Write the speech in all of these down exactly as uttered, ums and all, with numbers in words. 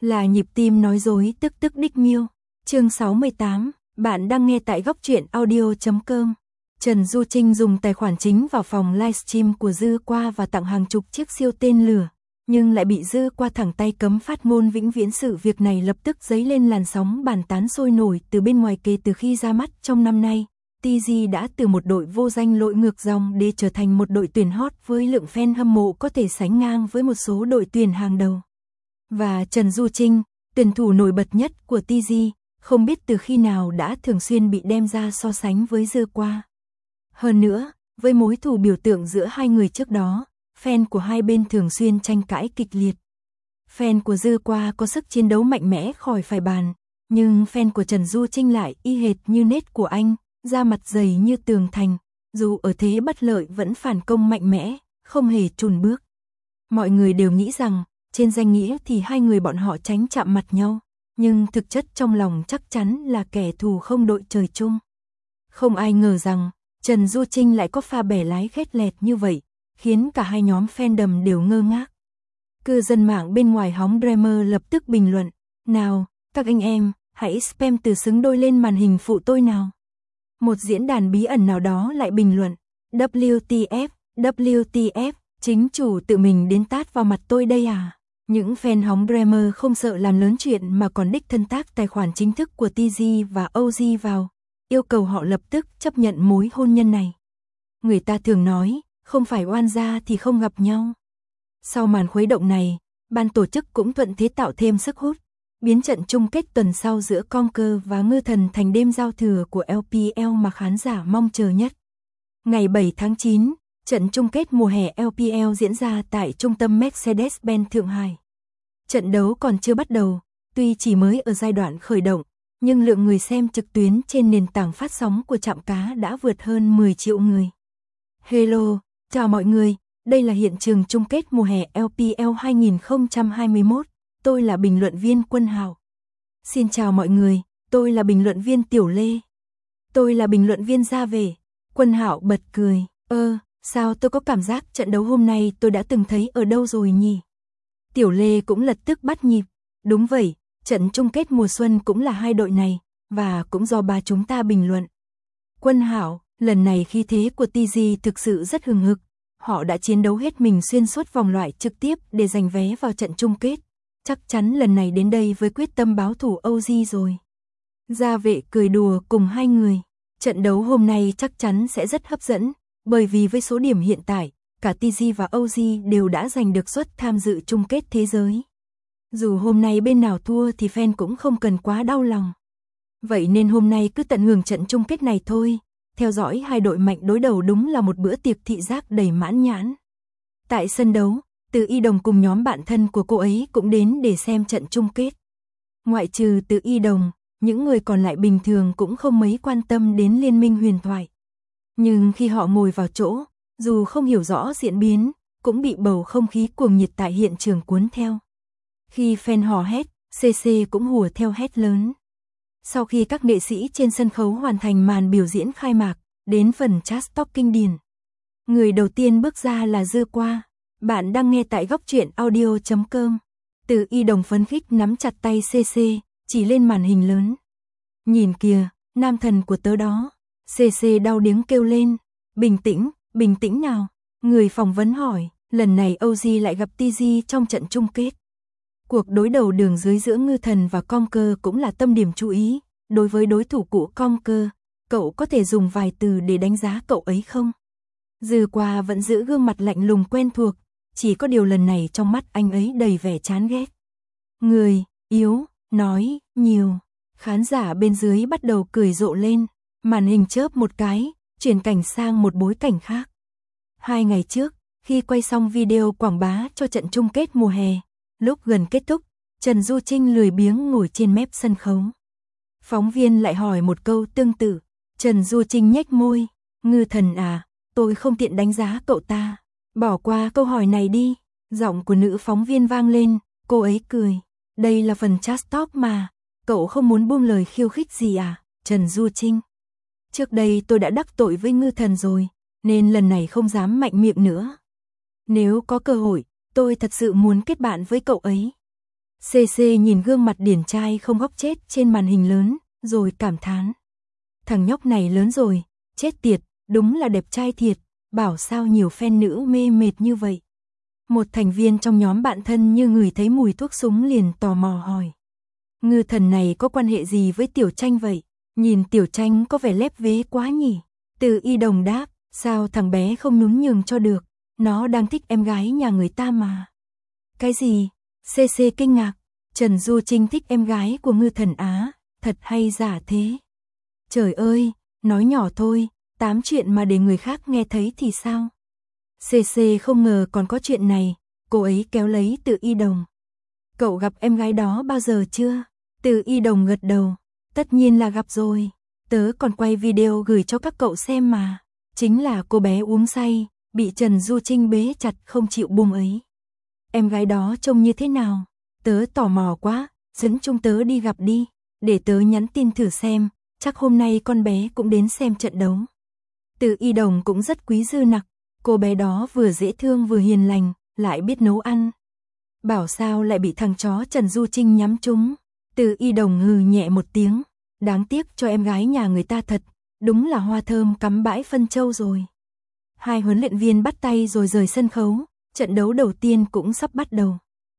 Là nhịp tim nói dối tức tức đích miêu. Chương sáu mươi tám, bạn đang nghe tại góc truyện audio chấm com. Trần Du Trinh dùng tài khoản chính vào phòng livestream của Dư Qua và tặng hàng chục chiếc siêu tên lửa, nhưng lại bị Dư Qua thẳng tay cấm phát ngôn vĩnh viễn. Sự việc này lập tức dấy lên làn sóng bàn tán sôi nổi từ bên ngoài. Kể từ khi ra mắt trong năm nay, tê giê đã từ một đội vô danh lội ngược dòng để trở thành một đội tuyển hot với lượng fan hâm mộ có thể sánh ngang với một số đội tuyển hàng đầu. Và Trần Du Trinh, tuyển thủ nổi bật nhất của tê giê, không biết từ khi nào đã thường xuyên bị đem ra so sánh với Dư Qua. Hơn nữa, với mối thù biểu tượng giữa hai người trước đó, fan của hai bên thường xuyên tranh cãi kịch liệt. Fan của Dư Qua có sức chiến đấu mạnh mẽ khỏi phải bàn, nhưng fan của Trần Du Trinh lại y hệt như nết của anh, da mặt dày như tường thành, dù ở thế bất lợi vẫn phản công mạnh mẽ, không hề chùn bước. Mọi người đều nghĩ rằng, trên danh nghĩa thì hai người bọn họ tránh chạm mặt nhau, nhưng thực chất trong lòng chắc chắn là kẻ thù không đội trời chung. Không ai ngờ rằng, Trần Du Trinh lại có pha bẻ lái khét lẹt như vậy, khiến cả hai nhóm fandom đều ngơ ngác. Cư dân mạng bên ngoài hóng Dreamer lập tức bình luận, nào, các anh em, hãy spam từ xứng đôi lên màn hình phụ tôi nào. Một diễn đàn bí ẩn nào đó lại bình luận, W T F, W T F, chính chủ tự mình đến tát vào mặt tôi đây à. Những fan hóng Dreamer không sợ làm lớn chuyện mà còn đích thân tác tài khoản chính thức của tê giê và o giê vào, yêu cầu họ lập tức chấp nhận mối hôn nhân này. Người ta thường nói, không phải oan gia thì không gặp nhau. Sau màn khuấy động này, ban tổ chức cũng thuận thế tạo thêm sức hút, biến trận chung kết tuần sau giữa Conker và Ngư Thần thành đêm giao thừa của lờ pê lờ mà khán giả mong chờ nhất. Ngày bảy tháng chín, trận chung kết mùa hè lờ pê lờ diễn ra tại trung tâm Mercedes-Benz Thượng Hải. Trận đấu còn chưa bắt đầu, tuy chỉ mới ở giai đoạn khởi động, nhưng lượng người xem trực tuyến trên nền tảng phát sóng của Trạm Cá đã vượt hơn mười triệu người. Hello, chào mọi người, đây là hiện trường chung kết mùa hè lờ pê lờ hai không hai mốt, tôi là bình luận viên Quân Hạo. Xin chào mọi người, tôi là bình luận viên Tiểu Lê. Tôi là bình luận viên Gia Về. Quân Hạo bật cười, ơ, sao tôi có cảm giác trận đấu hôm nay tôi đã từng thấy ở đâu rồi nhỉ? Tiểu Lê cũng lập tức bắt nhịp, đúng vậy, trận chung kết mùa xuân cũng là hai đội này, và cũng do ba chúng ta bình luận. Quân Hạo, lần này khí thế của tê giê thực sự rất hừng hực, họ đã chiến đấu hết mình xuyên suốt vòng loại trực tiếp để giành vé vào trận chung kết, chắc chắn lần này đến đây với quyết tâm báo thù o giê rồi. Gia Vệ cười đùa cùng hai người, trận đấu hôm nay chắc chắn sẽ rất hấp dẫn, bởi vì với số điểm hiện tại, cả tê giê và o giê đều đã giành được suất tham dự chung kết thế giới. Dù hôm nay bên nào thua thì fan cũng không cần quá đau lòng. Vậy nên hôm nay cứ tận hưởng trận chung kết này thôi, theo dõi hai đội mạnh đối đầu đúng là một bữa tiệc thị giác đầy mãn nhãn. Tại sân đấu, Từ Y Đồng cùng nhóm bạn thân của cô ấy cũng đến để xem trận chung kết. Ngoại trừ Từ Y Đồng, những người còn lại bình thường cũng không mấy quan tâm đến Liên minh huyền thoại. Nhưng khi họ ngồi vào chỗ, dù không hiểu rõ diễn biến, cũng bị bầu không khí cuồng nhiệt tại hiện trường cuốn theo. Khi fan hò hét, xê xê cũng hùa theo hét lớn. Sau khi các nghệ sĩ trên sân khấu hoàn thành màn biểu diễn khai mạc, đến phần chat talk kinh điển. Người đầu tiên bước ra là Dư Qua. Bạn đang nghe tại góc truyện audio chấm com. Từ Y Đồng phấn khích nắm chặt tay xê xê, chỉ lên màn hình lớn. Nhìn kìa, nam thần của tớ đó. xê xê đau điếng kêu lên. Bình tĩnh, bình tĩnh nào. Người phỏng vấn hỏi, lần này o giê lại gặp tê giê trong trận chung kết. Cuộc đối đầu đường dưới giữa Ngư Thần và Conker cũng là tâm điểm chú ý. Đối với đối thủ cũ Conker, cậu có thể dùng vài từ để đánh giá cậu ấy không? Dư Qua vẫn giữ gương mặt lạnh lùng quen thuộc, chỉ có điều lần này trong mắt anh ấy đầy vẻ chán ghét. Người, yếu, nói, nhiều. Khán giả bên dưới bắt đầu cười rộ lên, màn hình chớp một cái, chuyển cảnh sang một bối cảnh khác. Hai ngày trước, khi quay xong video quảng bá cho trận chung kết mùa hè, lúc gần kết thúc, Trần Du Trinh lười biếng ngồi trên mép sân khấu. Phóng viên lại hỏi một câu tương tự, Trần Du Trinh nhếch môi, Ngư Thần à, tôi không tiện đánh giá cậu ta. Bỏ qua câu hỏi này đi, giọng của nữ phóng viên vang lên, cô ấy cười. Đây là phần chat talk mà, cậu không muốn buông lời khiêu khích gì à, Trần Du Trinh. Trước đây tôi đã đắc tội với Ngư Thần rồi, nên lần này không dám mạnh miệng nữa. Nếu có cơ hội, tôi thật sự muốn kết bạn với cậu ấy. xê xê nhìn gương mặt điển trai không góc chết trên màn hình lớn, rồi cảm thán. Thằng nhóc này lớn rồi, chết tiệt, đúng là đẹp trai thiệt, bảo sao nhiều fan nữ mê mệt như vậy. Một thành viên trong nhóm bạn thân như ngửi thấy mùi thuốc súng liền tò mò hỏi. Ngư thần này có quan hệ gì với Tiểu Tranh vậy? Nhìn Tiểu Tranh có vẻ lép vế quá nhỉ? Từ Y Đồng đáp, sao thằng bé không nhún nhường cho được, nó đang thích em gái nhà người ta mà. Cái gì? xê xê kinh ngạc, Trần Du Trinh thích em gái của ngư thần Á, thật hay giả thế? Trời ơi, nói nhỏ thôi, tám chuyện mà để người khác nghe thấy thì sao? xê xê không ngờ còn có chuyện này, cô ấy kéo lấy Từ Y Đồng. Cậu gặp em gái đó bao giờ chưa? Từ Y Đồng gật đầu, tất nhiên là gặp rồi, tớ còn quay video gửi cho các cậu xem mà. Chính là cô bé uống say, bị Trần Du Trinh bế chặt không chịu buông ấy. Em gái đó trông như thế nào? Tớ tò mò quá, dẫn chúng tớ đi gặp đi, để tớ nhắn tin thử xem, chắc hôm nay con bé cũng đến xem trận đấu. Từ Y Đồng cũng rất quý Dư Nặc, cô bé đó vừa dễ thương vừa hiền lành, lại biết nấu ăn. Bảo sao lại bị thằng chó Trần Du Trinh nhắm trúng. Từ Y Đồng hừ nhẹ một tiếng, đáng tiếc cho em gái nhà người ta thật, đúng là hoa thơm cắm bãi phân châu rồi. Hai huấn luyện viên bắt tay rồi rời sân khấu, trận đấu đầu tiên cũng sắp bắt đầu.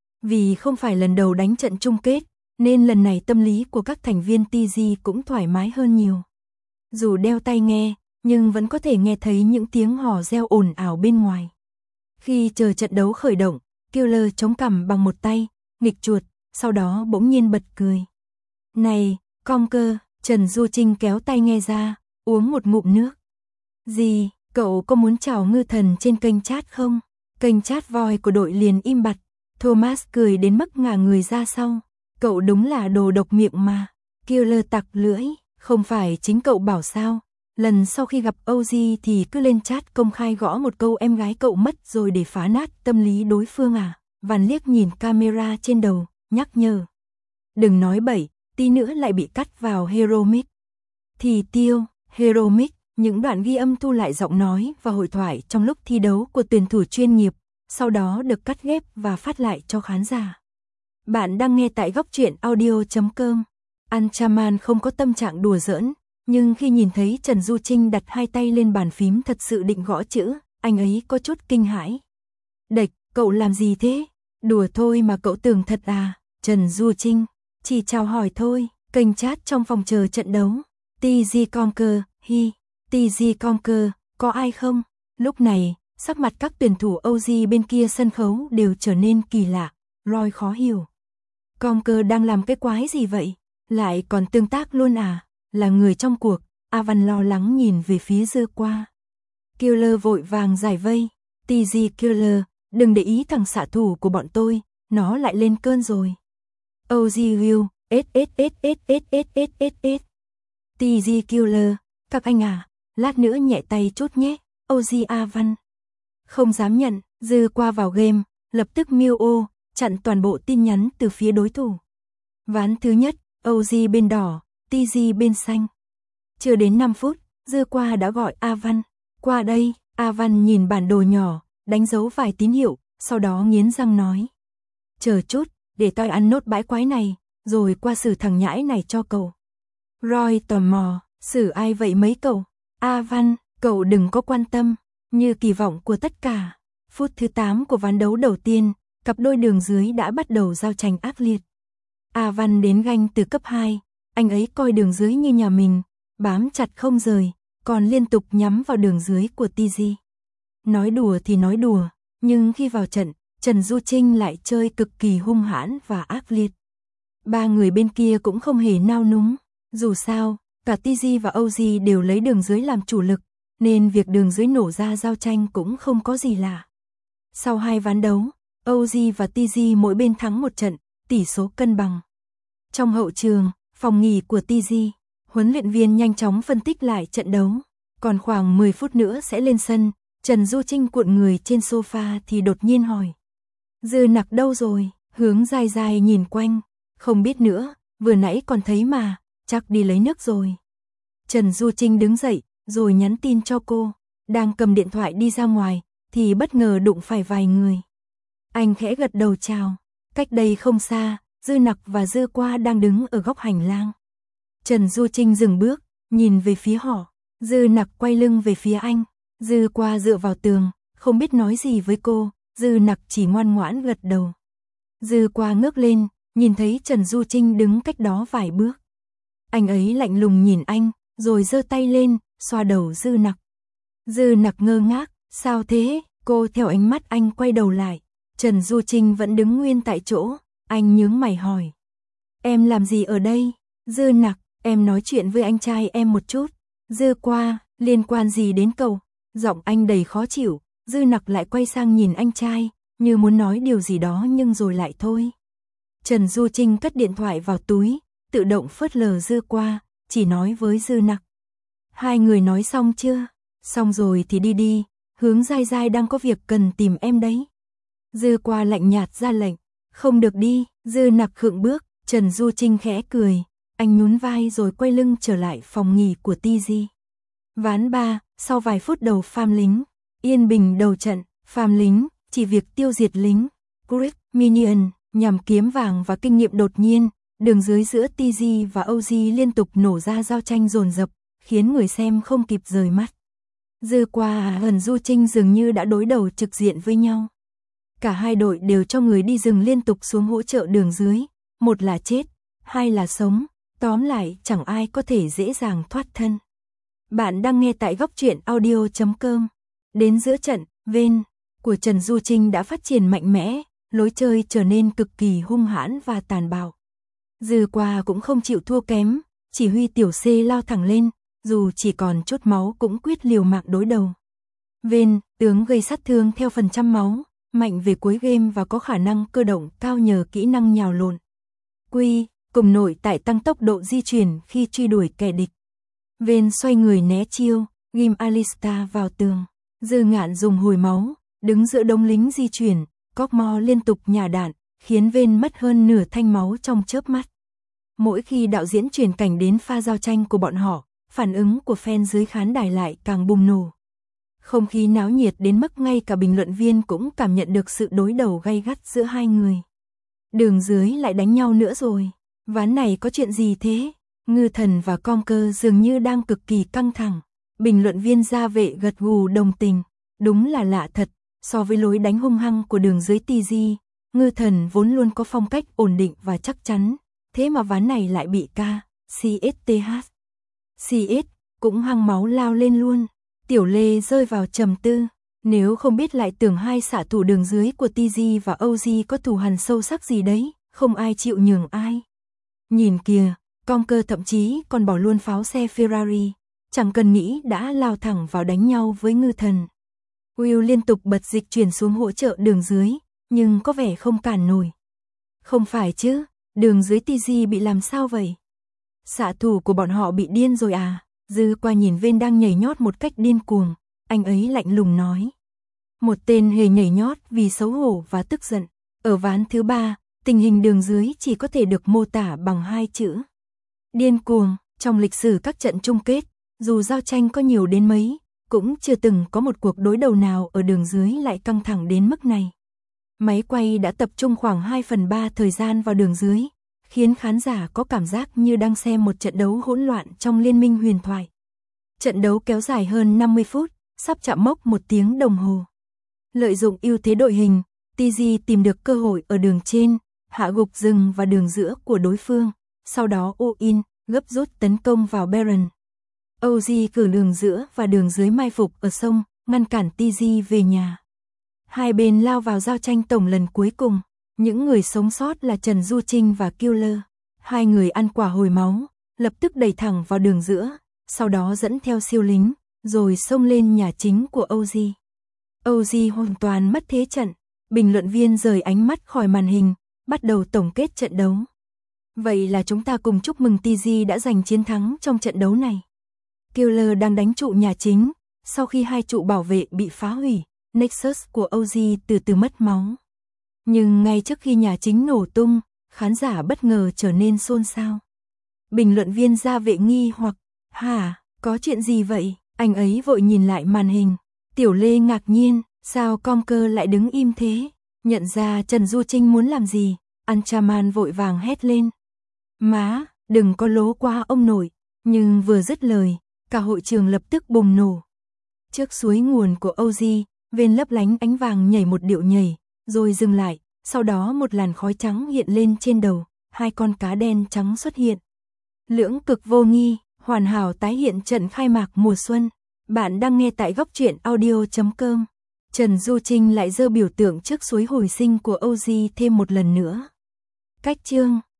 Vì không phải lần đầu đánh trận chung kết, nên lần này tâm lý của các thành viên tê giê cũng thoải mái hơn nhiều. Dù đeo tai nghe, nhưng vẫn có thể nghe thấy những tiếng hò reo ồn ào bên ngoài. Khi chờ trận đấu khởi động, Killer chống cằm bằng một tay, nghịch chuột, sau đó bỗng nhiên bật cười. Này, Conker, Trần Du Trinh kéo tai nghe ra, uống một ngụm nước. Gì, cậu có muốn chào ngư thần trên kênh chat không? Kênh chat voi của đội liền im bặt, Thomas cười đến mức ngả người ra sau. Cậu đúng là đồ độc miệng mà. Killer tặc lưỡi, không phải chính cậu bảo sao? Lần sau khi gặp ô giê thì cứ lên chat công khai gõ một câu em gái cậu mất rồi để phá nát tâm lý đối phương à? Văn liếc nhìn camera trên đầu, nhắc nhở. Đừng nói bậy, tí nữa lại bị cắt vào Hero Mic. Thì tiêu, Hero Mic, những đoạn ghi âm thu lại giọng nói và hội thoại trong lúc thi đấu của tuyển thủ chuyên nghiệp, sau đó được cắt ghép và phát lại cho khán giả. Bạn đang nghe tại góc truyện audio chấm com. Anchaman không có tâm trạng đùa giỡn, nhưng khi nhìn thấy Trần Du Trinh đặt hai tay lên bàn phím thật sự định gõ chữ, anh ấy có chút kinh hãi. Đệch, cậu làm gì thế? Đùa thôi mà cậu tưởng thật à? Trần Du Trinh, chỉ chào hỏi thôi, kênh chat trong phòng chờ trận đấu. tê giê Conker, hi, tê giê Conker, có ai không? Lúc này, sắc mặt các tuyển thủ ô giê bên kia sân khấu đều trở nên kỳ lạ, Roy khó hiểu. Conker đang làm cái quái gì vậy? Lại còn tương tác luôn à? Là người trong cuộc, Avan lo lắng nhìn về phía Dư Qua. Killer vội vàng giải vây, tê giê Killer, đừng để ý thằng xạ thủ của bọn tôi, nó lại lên cơn rồi. ô giê Will, ết ết ết ết ết ết ết ết ết. tê giê Killer, các anh à, lát nữa nhẹ tay chút nhé, ô giê Avan. Không dám nhận, Dư Qua vào game, lập tức miêu ô, chặn toàn bộ tin nhắn từ phía đối thủ. Ván thứ nhất, ô giê bên đỏ, tê giê bên xanh. Chưa đến năm phút, Dư Qua đã gọi Avan. Qua đây, Avan nhìn bản đồ nhỏ, đánh dấu vài tín hiệu, sau đó nghiến răng nói. Chờ chút, để tôi ăn nốt bãi quái này, rồi qua xử thằng nhãi này cho cậu. Roy tò mò, xử ai vậy mấy cậu? Avan, cậu đừng có quan tâm, như kỳ vọng của tất cả. Phút thứ tám của ván đấu đầu tiên, cặp đôi đường dưới đã bắt đầu giao tranh ác liệt. Avan đến ganh từ cấp hai, anh ấy coi đường dưới như nhà mình, bám chặt không rời, còn liên tục nhắm vào đường dưới của tê giê. Nói đùa thì nói đùa, nhưng khi vào trận, Trần Du Trinh lại chơi cực kỳ hung hãn và ác liệt. Ba người bên kia cũng không hề nao núng, dù sao, cả tê giê và ô giê đều lấy đường dưới làm chủ lực, nên việc đường dưới nổ ra giao tranh cũng không có gì lạ. Sau hai ván đấu, ô giê và tê giê mỗi bên thắng một trận, tỷ số cân bằng. Trong hậu trường, phòng nghỉ của tê giê, huấn luyện viên nhanh chóng phân tích lại trận đấu. Còn khoảng mười phút nữa sẽ lên sân, Trần Du Trinh cuộn người trên sofa thì đột nhiên hỏi. Dư Nặc đâu rồi? Hướng dài dài nhìn quanh. Không biết nữa, vừa nãy còn thấy mà, chắc đi lấy nước rồi. Trần Du Trinh đứng dậy, rồi nhắn tin cho cô. Đang cầm điện thoại đi ra ngoài, thì bất ngờ đụng phải vài người. Anh khẽ gật đầu chào. Cách đây không xa, Dư Nặc và Dư Qua đang đứng ở góc hành lang. Trần Du Trinh dừng bước, nhìn về phía họ. Dư Nặc quay lưng về phía anh. Dư Qua dựa vào tường, không biết nói gì với cô. Dư Nặc chỉ ngoan ngoãn gật đầu. Dư Qua ngước lên, nhìn thấy Trần Du Trinh đứng cách đó vài bước. Anh ấy lạnh lùng nhìn anh, rồi giơ tay lên, xoa đầu Dư Nặc. Dư Nặc ngơ ngác, sao thế? Cô theo ánh mắt anh quay đầu lại. Trần Du Trinh vẫn đứng nguyên tại chỗ, anh nhướng mày hỏi. Em làm gì ở đây? Dư Nặc, em nói chuyện với anh trai em một chút. Dư Qua, liên quan gì đến cậu? Giọng anh đầy khó chịu, Dư Nặc lại quay sang nhìn anh trai, như muốn nói điều gì đó nhưng rồi lại thôi. Trần Du Trinh cất điện thoại vào túi, tự động phớt lờ Dư Qua, chỉ nói với Dư Nặc. Hai người nói xong chưa? Xong rồi thì đi đi, Hướng Giai Giai đang có việc cần tìm em đấy. Dư Qua lạnh nhạt ra lệnh, không được đi. Dư Nặc khựng bước, Trần Du Trinh khẽ cười, anh nhún vai rồi quay lưng trở lại phòng nghỉ của Ti Di. Ván ba, sau vài phút đầu farm lính, yên bình đầu trận, farm lính, chỉ việc tiêu diệt lính, Grid, Minion, nhằm kiếm vàng và kinh nghiệm đột nhiên, đường dưới giữa Ti Di và o giê liên tục nổ ra giao tranh dồn dập, khiến người xem không kịp rời mắt. Dư Qua và Du Trinh dường như đã đối đầu trực diện với nhau. Cả hai đội đều cho người đi rừng liên tục xuống hỗ trợ đường dưới, một là chết, hai là sống, tóm lại chẳng ai có thể dễ dàng thoát thân. Bạn đang nghe tại góc truyện audio chấm com. Đến giữa trận, Vayne của Trần Du Trinh đã phát triển mạnh mẽ, lối chơi trở nên cực kỳ hung hãn và tàn bạo. Dư Qua cũng không chịu thua kém, chỉ huy tiểu C lao thẳng lên, dù chỉ còn chút máu cũng quyết liều mạng đối đầu. Vayne, tướng gây sát thương theo phần trăm máu, mạnh về cuối game và có khả năng cơ động cao nhờ kỹ năng nhào lộn. Quy, cùng nội tại tăng tốc độ di chuyển khi truy đuổi kẻ địch. Vayne xoay người né chiêu, ghim Alistar vào tường. Dư Ngạn dùng hồi máu, đứng giữa đống lính di chuyển, Cockmore liên tục nhả đạn, khiến Vayne mất hơn nửa thanh máu trong chớp mắt. Mỗi khi đạo diễn chuyển cảnh đến pha giao tranh của bọn họ, phản ứng của fan dưới khán đài lại càng bùng nổ. Không khí náo nhiệt đến mức ngay cả bình luận viên cũng cảm nhận được sự đối đầu gay gắt giữa hai người. Đường dưới lại đánh nhau nữa rồi. Ván này có chuyện gì thế? Ngư Thần và Conker dường như đang cực kỳ căng thẳng. Bình luận viên Gia Vệ gật gù đồng tình. Đúng là lạ thật, so với lối đánh hung hăng của đường dưới Ti Di, Ngư Thần vốn luôn có phong cách ổn định và chắc chắn. Thế mà ván này lại bị K, xê ét tê hát. xê ét cũng hăng máu lao lên luôn. Tiểu Lê rơi vào trầm tư. Nếu không biết lại tưởng hai xạ thủ đường dưới của Ti Di và o giê có thù hằn sâu sắc gì đấy, không ai chịu nhường ai. Nhìn kìa, Conker thậm chí còn bỏ luôn pháo xe Ferrari, chẳng cần nghĩ đã lao thẳng vào đánh nhau với Ngư Thần. Will liên tục bật dịch chuyển xuống hỗ trợ đường dưới, nhưng có vẻ không cản nổi. Không phải chứ, đường dưới Ti Di bị làm sao vậy? Xạ thủ của bọn họ bị điên rồi à? Dư Qua nhìn Vayne đang nhảy nhót một cách điên cuồng, anh ấy lạnh lùng nói. Một tên hề nhảy nhót vì xấu hổ và tức giận. Ở ván thứ ba, tình hình đường dưới chỉ có thể được mô tả bằng hai chữ. Điên cuồng. Trong lịch sử các trận chung kết, dù giao tranh có nhiều đến mấy, cũng chưa từng có một cuộc đối đầu nào ở đường dưới lại căng thẳng đến mức này. Máy quay đã tập trung khoảng hai phần ba thời gian vào đường dưới, khiến khán giả có cảm giác như đang xem một trận đấu hỗn loạn trong liên minh huyền thoại. Trận đấu kéo dài hơn năm mươi phút, sắp chạm mốc một tiếng đồng hồ. Lợi dụng ưu thế đội hình, Ti Di tìm được cơ hội ở đường trên, hạ gục rừng và đường giữa của đối phương, sau đó all-in, gấp rút tấn công vào Baron. o giê cử đường giữa và đường dưới mai phục ở sông, ngăn cản Ti Di về nhà. Hai bên lao vào giao tranh tổng lần cuối cùng. Những người sống sót là Trần Du Trinh và Killer. Hai người ăn quả hồi máu, lập tức đẩy thẳng vào đường giữa, sau đó dẫn theo siêu lính, rồi xông lên nhà chính của o giê. o giê hoàn toàn mất thế trận. Bình luận viên rời ánh mắt khỏi màn hình, bắt đầu tổng kết trận đấu. Vậy là chúng ta cùng chúc mừng Ti Di đã giành chiến thắng trong trận đấu này. Killer đang đánh trụ nhà chính, sau khi hai trụ bảo vệ bị phá hủy, Nexus của o giê từ từ mất máu. Nhưng ngay trước khi nhà chính nổ tung, khán giả bất ngờ trở nên xôn xao. Bình luận viên Gia Vệ nghi hoặc, hả, có chuyện gì vậy? Anh ấy vội nhìn lại màn hình. Tiểu Lê ngạc nhiên, sao Conker lại đứng im thế? Nhận ra Trần Du Trinh muốn làm gì, Anchaman vội vàng hét lên. Má, đừng có lố quá ông nội. Nhưng vừa dứt lời, cả hội trường lập tức bùng nổ. Trước suối nguồn của Oji, Vên lấp lánh ánh vàng nhảy một điệu nhảy, rồi dừng lại, sau đó một làn khói trắng hiện lên trên đầu, hai con cá đen trắng xuất hiện. Lưỡng cực vô nghi, hoàn hảo tái hiện trận khai mạc mùa xuân. Bạn đang nghe tại góc truyện audio chấm com. Trần Du Trinh lại giơ biểu tượng trước suối hồi sinh của Oji thêm một lần nữa. Cách chương